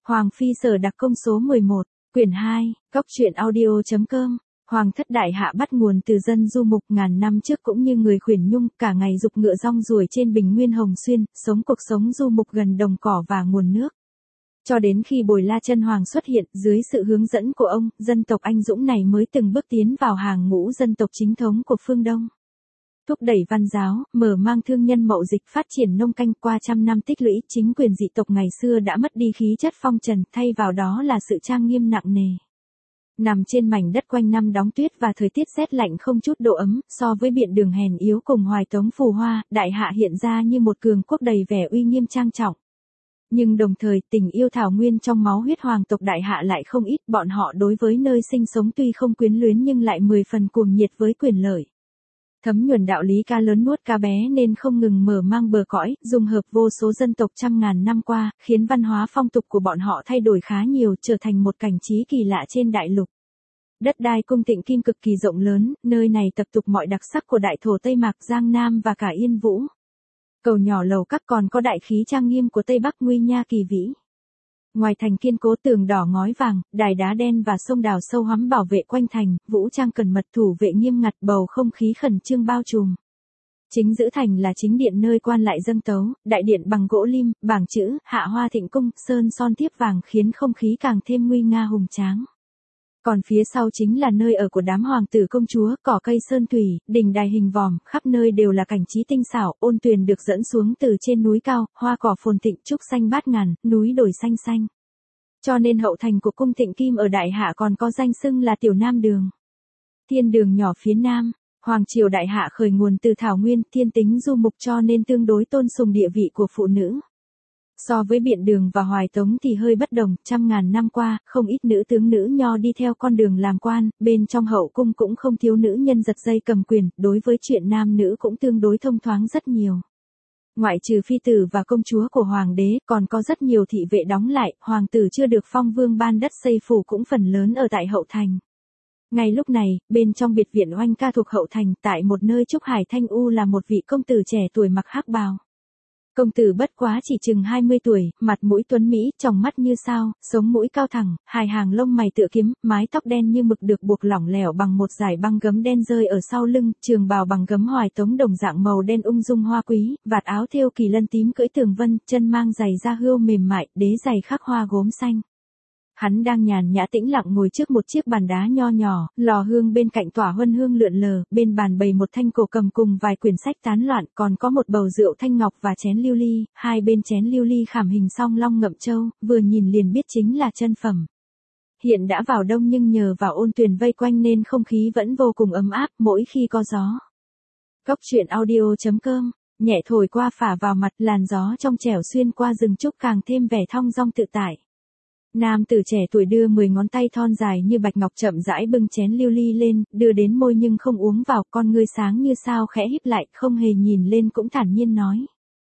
Hoàng Phi Sở Đặc Công số 11, quyển 2, Cốc truyện audio.com. Hoàng thất đại hạ bắt nguồn từ dân du mục ngàn năm trước cũng như người khuyển nhung, cả ngày dục ngựa rong ruổi trên bình nguyên Hồng Xuyên, sống cuộc sống du mục gần đồng cỏ và nguồn nước. Cho đến khi Bồi La Chân Hoàng xuất hiện, dưới sự hướng dẫn của ông, dân tộc anh dũng này mới từng bước tiến vào hàng ngũ dân tộc chính thống của phương Đông. Thúc đẩy văn giáo, mở mang thương nhân mậu dịch, phát triển nông canh. Qua trăm năm tích lũy, chính quyền dị tộc ngày xưa đã mất đi khí chất phong trần, thay vào đó là sự trang nghiêm nặng nề. Nằm trên mảnh đất quanh năm đóng tuyết và thời tiết rét lạnh không chút độ ấm, so với biện đường hèn yếu cùng Hoài Tống phù hoa, đại hạ hiện ra như một cường quốc đầy vẻ uy nghiêm trang trọng. Nhưng đồng thời, tình yêu thảo nguyên trong máu huyết hoàng tộc đại hạ lại không ít, bọn họ đối với nơi sinh sống tuy không quyến luyến nhưng lại 10 phần cuồng nhiệt với quyền lợi. Thấm nhuần đạo lý cá lớn nuốt cá bé nên không ngừng mở mang bờ cõi, dung hợp vô số dân tộc trăm ngàn năm qua, khiến văn hóa phong tục của bọn họ thay đổi khá nhiều, trở thành một cảnh trí kỳ lạ trên đại lục. Đất đai cung Tịnh Kim cực kỳ rộng lớn, nơi này tập tục mọi đặc sắc của đại thổ Tây Mạc, Giang Nam và cả Yên Vũ. Cầu nhỏ lầu các còn có đại khí trang nghiêm của Tây Bắc nguy nga kỳ vĩ. Ngoài thành kiên cố tường đỏ ngói vàng, đài đá đen và sông đào sâu hoắm bảo vệ quanh thành, vũ trang cẩn mật thủ vệ nghiêm ngặt, bầu không khí khẩn trương bao trùm. Chính giữa thành là chính điện nơi quan lại dâng tấu, đại điện bằng gỗ lim, bảng chữ, Hạ Hoa Thịnh Cung, sơn son thiếp vàng khiến không khí càng thêm nguy nga hùng tráng. Còn phía sau chính là nơi ở của đám hoàng tử công chúa, cỏ cây sơn thủy, đình đài hình vòm, khắp nơi đều là cảnh trí tinh xảo, ôn tuyền được dẫn xuống từ trên núi cao, hoa cỏ phồn thịnh, trúc xanh bát ngàn, núi đồi xanh xanh. Cho nên hậu thành của cung Tịnh Kim ở đại hạ còn có danh xưng là Tiểu Nam Đường. Thiên đường nhỏ phía nam, hoàng triều đại hạ khởi nguồn từ thảo nguyên, thiên tính du mục cho nên tương đối tôn sùng địa vị của phụ nữ. So với biện đường và Hoài Tống thì hơi bất đồng, trăm ngàn năm qua, không ít nữ tướng nữ nho đi theo con đường làm quan, bên trong hậu cung cũng không thiếu nữ nhân giật dây cầm quyền, đối với chuyện nam nữ cũng tương đối thông thoáng rất nhiều. Ngoại trừ phi tử và công chúa của hoàng đế, còn có rất nhiều thị vệ đóng lại, hoàng tử chưa được phong vương ban đất xây phủ cũng phần lớn ở tại hậu thành. Ngay lúc này, bên trong biệt viện oanh ca thuộc hậu thành, tại một nơi trúc hải thanh u là một vị công tử trẻ tuổi mặc hắc bào. Công tử bất quá chỉ chừng 20 tuổi, mặt mũi tuấn mỹ, tròng mắt như sao, sống mũi cao thẳng, hai hàng lông mày tựa kiếm, mái tóc đen như mực được buộc lỏng lẻo bằng một dải băng gấm đen rơi ở sau lưng, trường bào bằng gấm Hoài Tống đồng dạng màu đen ung dung hoa quý, vạt áo thêu kỳ lân tím cưỡi tường vân, chân mang giày da hươu mềm mại, đế giày khắc hoa gốm xanh. Hắn đang nhàn nhã tĩnh lặng ngồi trước một chiếc bàn đá nho nhỏ, lò hương bên cạnh tỏa huân hương lượn lờ, bên bàn bày một thanh cổ cầm cùng vài quyển sách tán loạn, còn có một bầu rượu thanh ngọc và chén lưu ly, hai bên chén lưu ly khảm hình song long ngậm châu, vừa nhìn liền biết chính là chân phẩm. Hiện đã vào đông nhưng nhờ vào ôn tuyền vây quanh nên không khí vẫn vô cùng ấm áp mỗi khi có gió. Cốc truyện audio.com, nhẹ thổi qua phả vào mặt, làn gió trong trẻo xuyên qua rừng trúc càng thêm vẻ thong dong tự tại. Nam tử trẻ tuổi đưa 10 ngón tay thon dài như bạch ngọc chậm rãi bưng chén lưu ly lên, đưa đến môi nhưng không uống vào, con ngươi sáng như sao khẽ híp lại, không hề nhìn lên cũng thản nhiên nói.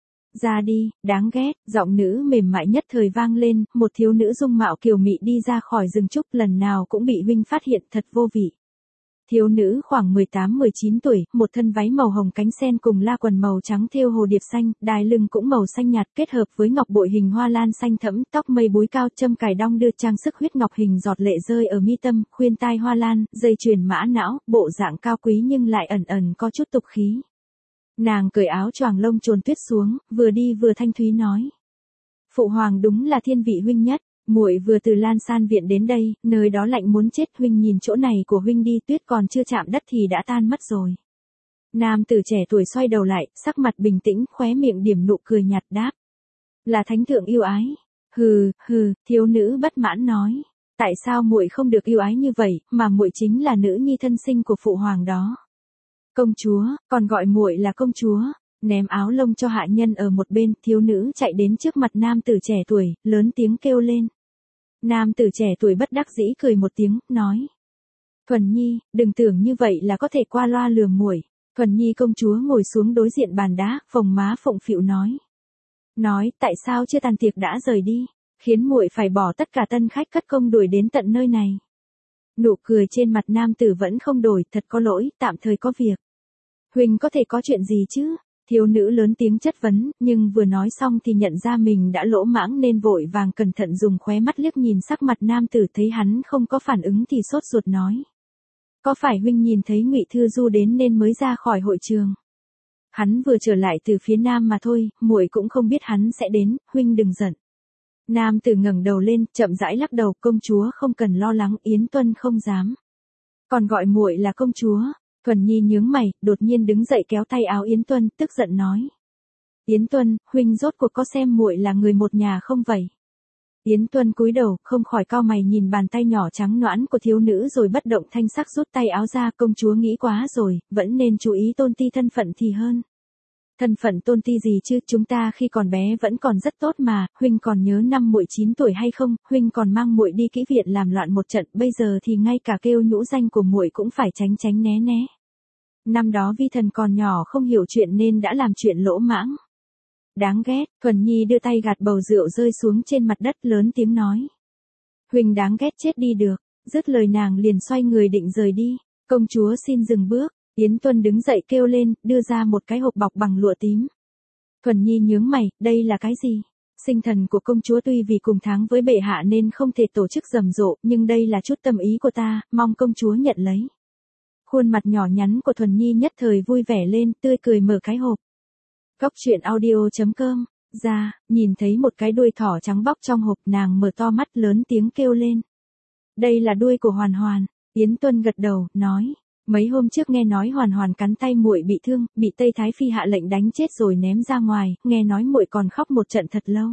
Ra đi, đáng ghét, giọng nữ mềm mại nhất thời vang lên, một thiếu nữ dung mạo kiều mị đi ra khỏi rừng trúc, lần nào cũng bị huynh phát hiện, thật vô vị. Thiếu nữ khoảng 18-19 tuổi, một thân váy màu hồng cánh sen cùng la quần màu trắng thêu hồ điệp xanh, đai lưng cũng màu xanh nhạt kết hợp với ngọc bội hình hoa lan xanh thẫm, tóc mây búi cao, châm cài đong đưa, trang sức huyết ngọc hình giọt lệ rơi ở mi tâm, khuyên tai hoa lan, dây chuyền mã não, bộ dạng cao quý nhưng lại ẩn ẩn có chút tục khí. Nàng cởi áo choàng lông trồn tuyết xuống, vừa đi vừa thanh thúy nói: Phụ hoàng đúng là thiên vị huynh nhất. Muội vừa từ Lan San viện đến đây, nơi đó lạnh muốn chết, huynh nhìn chỗ này của huynh đi, tuyết còn chưa chạm đất thì đã tan mất rồi. Nam tử trẻ tuổi xoay đầu lại, sắc mặt bình tĩnh, khóe miệng điểm nụ cười nhạt đáp: Là thánh thượng yêu ái. Hừ, thiếu nữ bất mãn nói: Tại sao muội không được yêu ái như vậy, mà muội chính là nữ nhi thân sinh của phụ hoàng đó. Công chúa, còn gọi muội là công chúa. Ném áo lông cho hạ nhân ở một bên, thiếu nữ chạy đến trước mặt nam tử trẻ tuổi, lớn tiếng kêu lên. Nam tử trẻ tuổi bất đắc dĩ cười một tiếng, nói: Thuần Nhi, đừng tưởng như vậy là có thể qua loa lừa muội. Thuần Nhi công chúa ngồi xuống đối diện bàn đá, phồng má phụng phịu nói, tại sao chưa tàn tiệc đã rời đi, khiến muội phải bỏ tất cả tân khách cất công đuổi đến tận nơi này. Nụ cười trên mặt nam tử vẫn không đổi, thật có lỗi, tạm thời có việc. Huynh có thể có chuyện gì chứ? Thiếu nữ lớn tiếng chất vấn, nhưng vừa nói xong thì nhận ra mình đã lỗ mãng nên vội vàng cẩn thận dùng khóe mắt liếc nhìn sắc mặt nam tử, thấy hắn không có phản ứng thì sốt ruột nói. Có phải huynh nhìn thấy Ngụy Thư Du đến nên mới ra khỏi hội trường? Hắn vừa trở lại từ phía nam mà thôi, muội cũng không biết hắn sẽ đến, huynh đừng giận. Nam tử ngẩng đầu lên, chậm rãi lắc đầu, công chúa không cần lo lắng, Yến Tuân không dám. Còn gọi muội là công chúa. Thuần Nhi nhướng mày, đột nhiên đứng dậy kéo tay áo Yến Tuân, tức giận nói. Yến Tuân, huynh rốt cuộc có xem muội là người một nhà không vậy? Yến Tuân cúi đầu, không khỏi cau mày nhìn bàn tay nhỏ trắng nõn của thiếu nữ rồi bất động thanh sắc rút tay áo ra, công chúa nghĩ quá rồi, vẫn nên chú ý tôn ti thân phận thì hơn. Thân phận tôn ti gì chứ, chúng ta khi còn bé vẫn còn rất tốt mà, huynh còn nhớ năm muội 9 tuổi hay không, huynh còn mang muội đi kỹ viện làm loạn một trận, bây giờ thì ngay cả kêu nhũ danh của muội cũng phải tránh tránh né né. Năm đó vi thần còn nhỏ không hiểu chuyện nên đã làm chuyện lỗ mãng. Đáng ghét, Thuần Nhi đưa tay gạt bầu rượu rơi xuống trên mặt đất lớn tiếng nói. Huynh đáng ghét chết đi được, dứt lời nàng liền xoay người định rời đi, công chúa xin dừng bước. Yến Tuân đứng dậy kêu lên, đưa ra một cái hộp bọc bằng lụa tím. Thuần Nhi nhướng mày, đây là cái gì? Sinh thần của công chúa tuy vì cùng tháng với bệ hạ nên không thể tổ chức rầm rộ, nhưng đây là chút tâm ý của ta, mong công chúa nhận lấy. Khuôn mặt nhỏ nhắn của Thuần Nhi nhất thời vui vẻ lên, tươi cười mở cái hộp. Góc truyện audio.com, ra, nhìn thấy một cái đuôi thỏ trắng bóc trong hộp, nàng mở to mắt lớn tiếng kêu lên. Đây là đuôi của Hoàn Hoàn. Yến Tuân gật đầu, nói. Mấy hôm trước nghe nói Hoàn Hoàn cắn tay muội bị thương, bị Tây Thái Phi hạ lệnh đánh chết rồi ném ra ngoài, nghe nói muội còn khóc một trận thật lâu.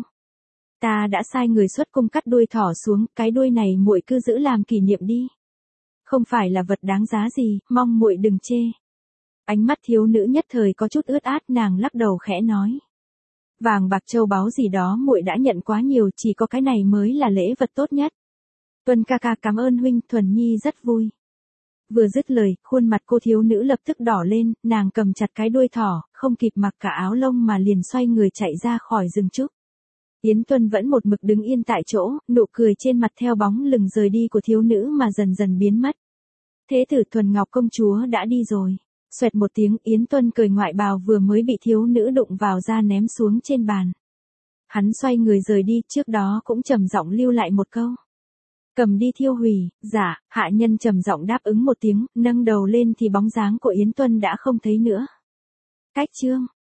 Ta đã sai người xuất cung cắt đuôi thỏ xuống, cái đuôi này muội cứ giữ làm kỷ niệm đi. Không phải là vật đáng giá gì, mong muội đừng chê. Ánh mắt thiếu nữ nhất thời có chút ướt át, nàng lắc đầu khẽ nói. Vàng bạc châu báu gì đó muội đã nhận quá nhiều, chỉ có cái này mới là lễ vật tốt nhất. Tuân ca ca cảm ơn huynh, Thuần Nhi rất vui. Vừa dứt lời, khuôn mặt cô thiếu nữ lập tức đỏ lên, nàng cầm chặt cái đuôi thỏ, không kịp mặc cả áo lông mà liền xoay người chạy ra khỏi rừng trúc. Yến Tuân vẫn một mực đứng yên tại chỗ, nụ cười trên mặt theo bóng lưng rời đi của thiếu nữ mà dần dần biến mất. Thế tử Thuần Ngọc công chúa đã đi rồi. Xoẹt một tiếng, Yến Tuân cởi ngoại bào vừa mới bị thiếu nữ đụng vào ra ném xuống trên bàn. Hắn xoay người rời đi, trước đó cũng trầm giọng lưu lại một câu. Cầm đi thiêu hủy. Dạ, hạ nhân trầm giọng đáp ứng một tiếng, nâng đầu lên thì bóng dáng của Yến Tuân đã không thấy nữa. Cách chương